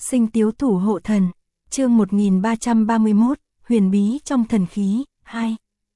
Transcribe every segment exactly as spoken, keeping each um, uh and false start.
Sinh tiếu thủ hộ thần, chương một nghìn ba trăm ba mươi mốt, huyền bí trong thần khí, hai.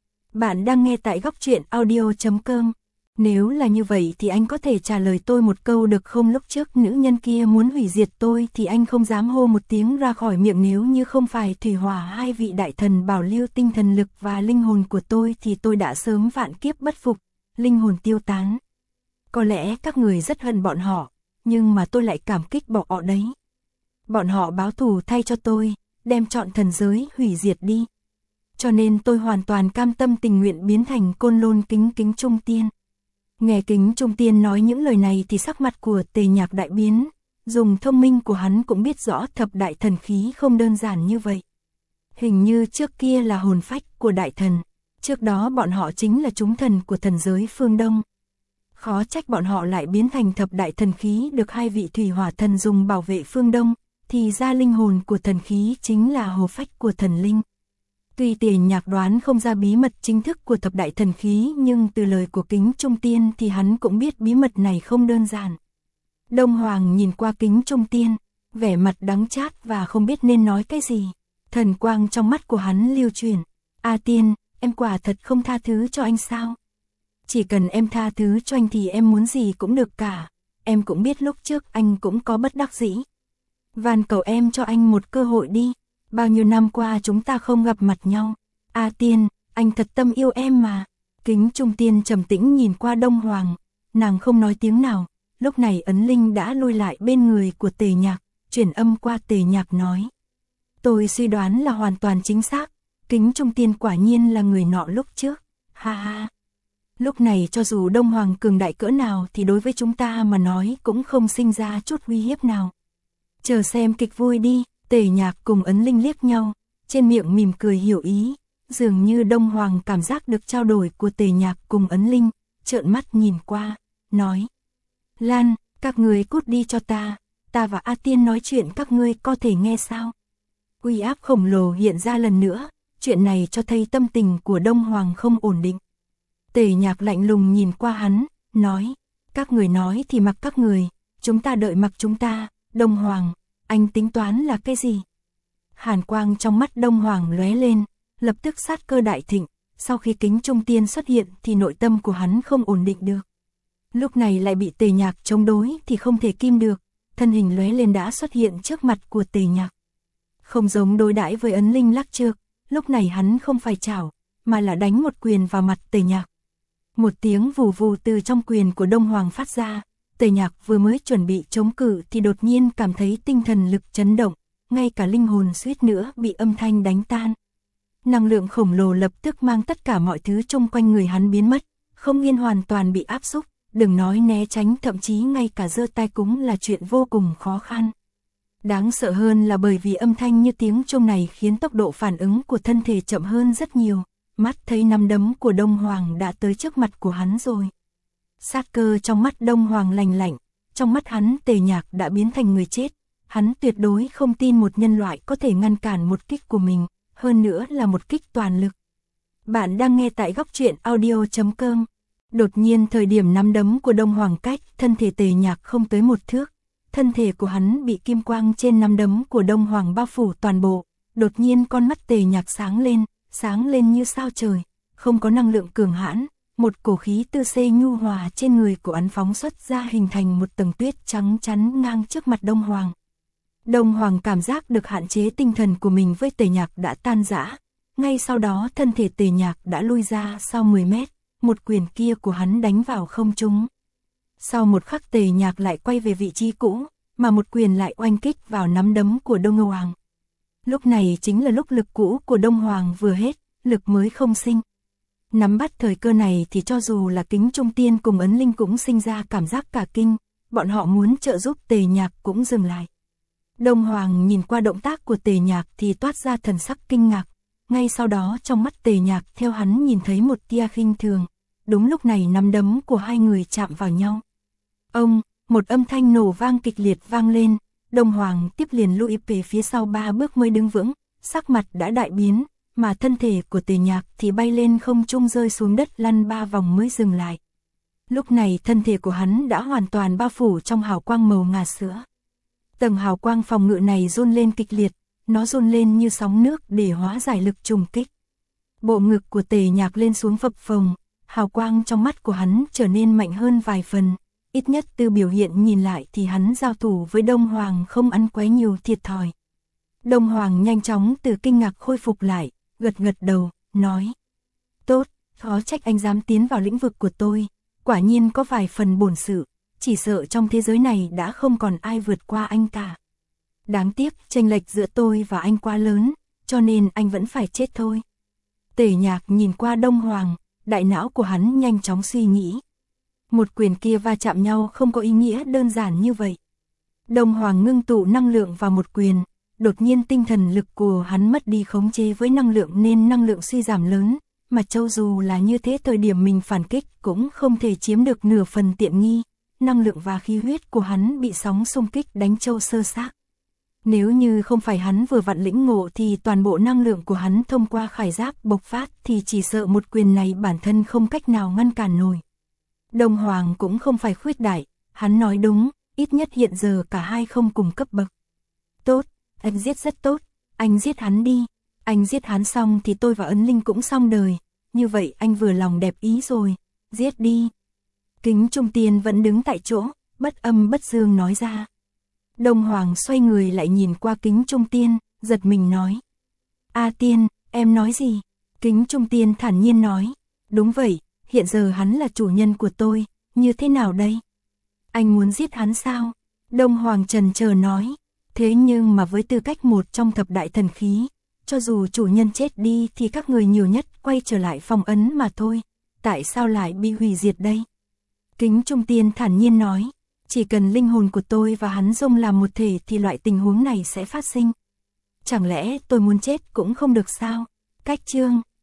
Bạn đang nghe tại góc truyện audio chấm com. Nếu là như vậy thì anh có thể trả lời tôi một câu được không? Lúc trước nữ nhân kia muốn hủy diệt tôi thì anh không dám hô một tiếng ra khỏi miệng, nếu như không phải thủy hỏa hai vị đại thần bảo lưu tinh thần lực và linh hồn của tôi thì tôi đã sớm vạn kiếp bất phục, linh hồn tiêu tán. Có lẽ các người rất hận bọn họ, nhưng mà tôi lại cảm kích bọn họ đấy. Bọn họ báo thù thay cho tôi, đem trọn thần giới hủy diệt đi. Cho nên tôi hoàn toàn cam tâm tình nguyện biến thành Côn Lôn Kính Kính Trung Tiên. Nghe Kính Trung Tiên nói những lời này thì sắc mặt của Tề Nhạc đại biến, dùng thông minh của hắn cũng biết rõ thập đại thần khí không đơn giản như vậy. Hình như trước kia là hồn phách của đại thần, trước đó bọn họ chính là chúng thần của thần giới phương Đông. Khó trách bọn họ lại biến thành thập đại thần khí được hai vị thủy hỏa thần dùng bảo vệ phương Đông, thì ra linh hồn của thần khí chính là hồn phách của thần linh. Tuy Tề Nhạc đoán không ra bí mật chính thức của thập đại thần khí, nhưng từ lời của Kính Trung Tiên thì hắn cũng biết bí mật này không đơn giản. Đông Hoàng nhìn qua Kính Trung Tiên, vẻ mặt đắng chát và không biết nên nói cái gì. Thần quang trong mắt của hắn lưu chuyển. A Tiên, em quả thật không tha thứ cho anh sao? Chỉ cần em tha thứ cho anh thì em muốn gì cũng được cả. Em cũng biết lúc trước anh cũng có bất đắc dĩ. Van cầu em cho anh một cơ hội đi. Bao nhiêu năm qua chúng ta không gặp mặt nhau. A Tiên, anh thật tâm yêu em mà. Kính Trung Tiên trầm tĩnh nhìn qua Đông Hoàng. Nàng không nói tiếng nào. Lúc này ấn linh đã lui lại bên người của Tề Nhạc, chuyển âm qua Tề Nhạc nói. Tôi suy đoán là hoàn toàn chính xác. Kính Trung Tiên quả nhiên là người nọ lúc trước. Ha ha. Lúc này cho dù Đông Hoàng cường đại cỡ nào thì đối với chúng ta mà nói cũng không sinh ra chút uy hiếp nào. Chờ xem kịch vui đi. Tề Nhạc cùng ấn linh liếc nhau, trên miệng mỉm cười hiểu ý, dường như Đông Hoàng cảm giác được trao đổi của Tề Nhạc cùng ấn linh, trợn mắt nhìn qua, nói. Lan, các người cút đi cho ta, ta và A Tiên nói chuyện các ngươi có thể nghe sao? Uy áp khổng lồ hiện ra lần nữa, chuyện này cho thấy tâm tình của Đông Hoàng không ổn định. Tề Nhạc lạnh lùng nhìn qua hắn, nói, các người nói thì mặc các người, chúng ta đợi mặc chúng ta. Đông Hoàng, anh tính toán là cái gì? Hàn quang trong mắt Đông Hoàng lóe lên, lập tức sát cơ đại thịnh, sau khi Kính Trung Tiên xuất hiện thì nội tâm của hắn không ổn định được. Lúc này lại bị Tề Nhạc chống đối thì không thể kim được, thân hình lóe lên đã xuất hiện trước mặt của Tề Nhạc. Không giống đối đãi với ấn linh lắc trược, lúc này hắn không phải chảo, mà là đánh một quyền vào mặt Tề Nhạc. Một tiếng vù vù từ trong quyền của Đông Hoàng phát ra. Tề Nhạc vừa mới chuẩn bị chống cự thì đột nhiên cảm thấy tinh thần lực chấn động, ngay cả linh hồn suýt nữa bị âm thanh đánh tan. Năng lượng khổng lồ lập tức mang tất cả mọi thứ chung quanh người hắn biến mất, không gian hoàn toàn bị áp xúc, đừng nói né tránh, thậm chí ngay cả giơ tay cũng là chuyện vô cùng khó khăn. Đáng sợ hơn là bởi vì âm thanh như tiếng chuông này khiến tốc độ phản ứng của thân thể chậm hơn rất nhiều, mắt thấy nắm đấm của Đông Hoàng đã tới trước mặt của hắn rồi. Sát cơ trong mắt Đông Hoàng lành lạnh, trong mắt hắn Tề Nhạc đã biến thành người chết, hắn tuyệt đối không tin một nhân loại có thể ngăn cản một kích của mình, hơn nữa là một kích toàn lực. Bạn đang nghe tại góc truyện audio chấm com. Đột nhiên thời điểm nắm đấm của Đông Hoàng cách thân thể Tề Nhạc không tới một thước, thân thể của hắn bị kim quang trên nắm đấm của Đông Hoàng bao phủ toàn bộ, đột nhiên con mắt Tề Nhạc sáng lên, sáng lên như sao trời, không có năng lượng cường hãn. Một cổ khí tư xê nhu hòa trên người của hắn phóng xuất ra hình thành một tầng tuyết trắng chắn ngang trước mặt Đông Hoàng. Đông Hoàng cảm giác được hạn chế tinh thần của mình với Tề Nhạc đã tan rã. Ngay sau đó thân thể Tề Nhạc đã lui ra sau mười mét, một quyền kia của hắn đánh vào không trung. Sau một khắc Tề Nhạc lại quay về vị trí cũ, mà một quyền lại oanh kích vào nắm đấm của Đông Hoàng. Lúc này chính là lúc lực cũ của Đông Hoàng vừa hết, lực mới không sinh. Nắm bắt thời cơ này thì cho dù là Kính Trung Tiên cùng ấn linh cũng sinh ra cảm giác cả kinh, bọn họ muốn trợ giúp Tề Nhạc cũng dừng lại. Đông Hoàng nhìn qua động tác của Tề Nhạc thì toát ra thần sắc kinh ngạc, ngay sau đó trong mắt Tề Nhạc theo hắn nhìn thấy một tia khinh thường. Đúng lúc này nắm đấm của hai người chạm vào nhau. Ông, một âm thanh nổ vang kịch liệt vang lên, Đông Hoàng tiếp liền lùi về phía sau ba bước mới đứng vững, sắc mặt đã đại biến. Mà thân thể của Tề Nhạc thì bay lên không trung rơi xuống đất lăn ba vòng mới dừng lại. Lúc này thân thể của hắn đã hoàn toàn bao phủ trong hào quang màu ngà sữa. Tầng hào quang phòng ngự này run lên kịch liệt, nó run lên như sóng nước để hóa giải lực trùng kích. Bộ ngực của Tề Nhạc lên xuống phập phồng, hào quang trong mắt của hắn trở nên mạnh hơn vài phần, ít nhất từ biểu hiện nhìn lại thì hắn giao thủ với Đông Hoàng không ăn quá nhiều thiệt thòi. Đông Hoàng nhanh chóng từ kinh ngạc khôi phục lại, gật gật đầu, nói: tốt, khó trách anh dám tiến vào lĩnh vực của tôi, quả nhiên có vài phần bổn sự, chỉ sợ trong thế giới này đã không còn ai vượt qua anh cả. Đáng tiếc chênh lệch giữa tôi và anh quá lớn, cho nên anh vẫn phải chết thôi. Tề Nhạc nhìn qua Đông Hoàng, đại não của hắn nhanh chóng suy nghĩ. Một quyền kia va chạm nhau không có ý nghĩa đơn giản như vậy. Đông Hoàng ngưng tụ năng lượng vào một quyền, đột nhiên tinh thần lực của hắn mất đi khống chế với năng lượng nên năng lượng suy giảm lớn, mà cho dù là như thế thời điểm mình phản kích cũng không thể chiếm được nửa phần tiện nghi, năng lượng và khí huyết của hắn bị sóng xung kích đánh trâu sơ xác. Nếu như không phải hắn vừa vặn lĩnh ngộ thì toàn bộ năng lượng của hắn thông qua khải giáp bộc phát thì chỉ sợ một quyền này bản thân không cách nào ngăn cản nổi. Đông Hoàng cũng không phải khuyết đại, hắn nói đúng, ít nhất hiện giờ cả hai không cùng cấp bậc. Tốt, anh giết rất tốt, anh giết hắn đi, anh giết hắn xong thì tôi và Ấn Linh cũng xong đời, như vậy anh vừa lòng đẹp ý rồi, giết đi. Kính Trung Tiên vẫn đứng tại chỗ, bất âm bất dương nói ra. Đông Hoàng xoay người lại nhìn qua Kính Trung Tiên, giật mình nói: A Tiên, em nói gì? Kính Trung Tiên thản nhiên nói: đúng vậy, hiện giờ hắn là chủ nhân của tôi, như thế nào đây? Anh muốn giết hắn sao? Đông Hoàng trần chờ nói: thế nhưng mà với tư cách một trong thập đại thần khí, cho dù chủ nhân chết đi thì các người nhiều nhất quay trở lại phong ấn mà thôi, tại sao lại bị hủy diệt đây? Kính Trung Tiên thản nhiên nói: chỉ cần linh hồn của tôi và hắn dung làm một thể thì loại tình huống này sẽ phát sinh. Chẳng lẽ tôi muốn chết cũng không được sao? Cách chương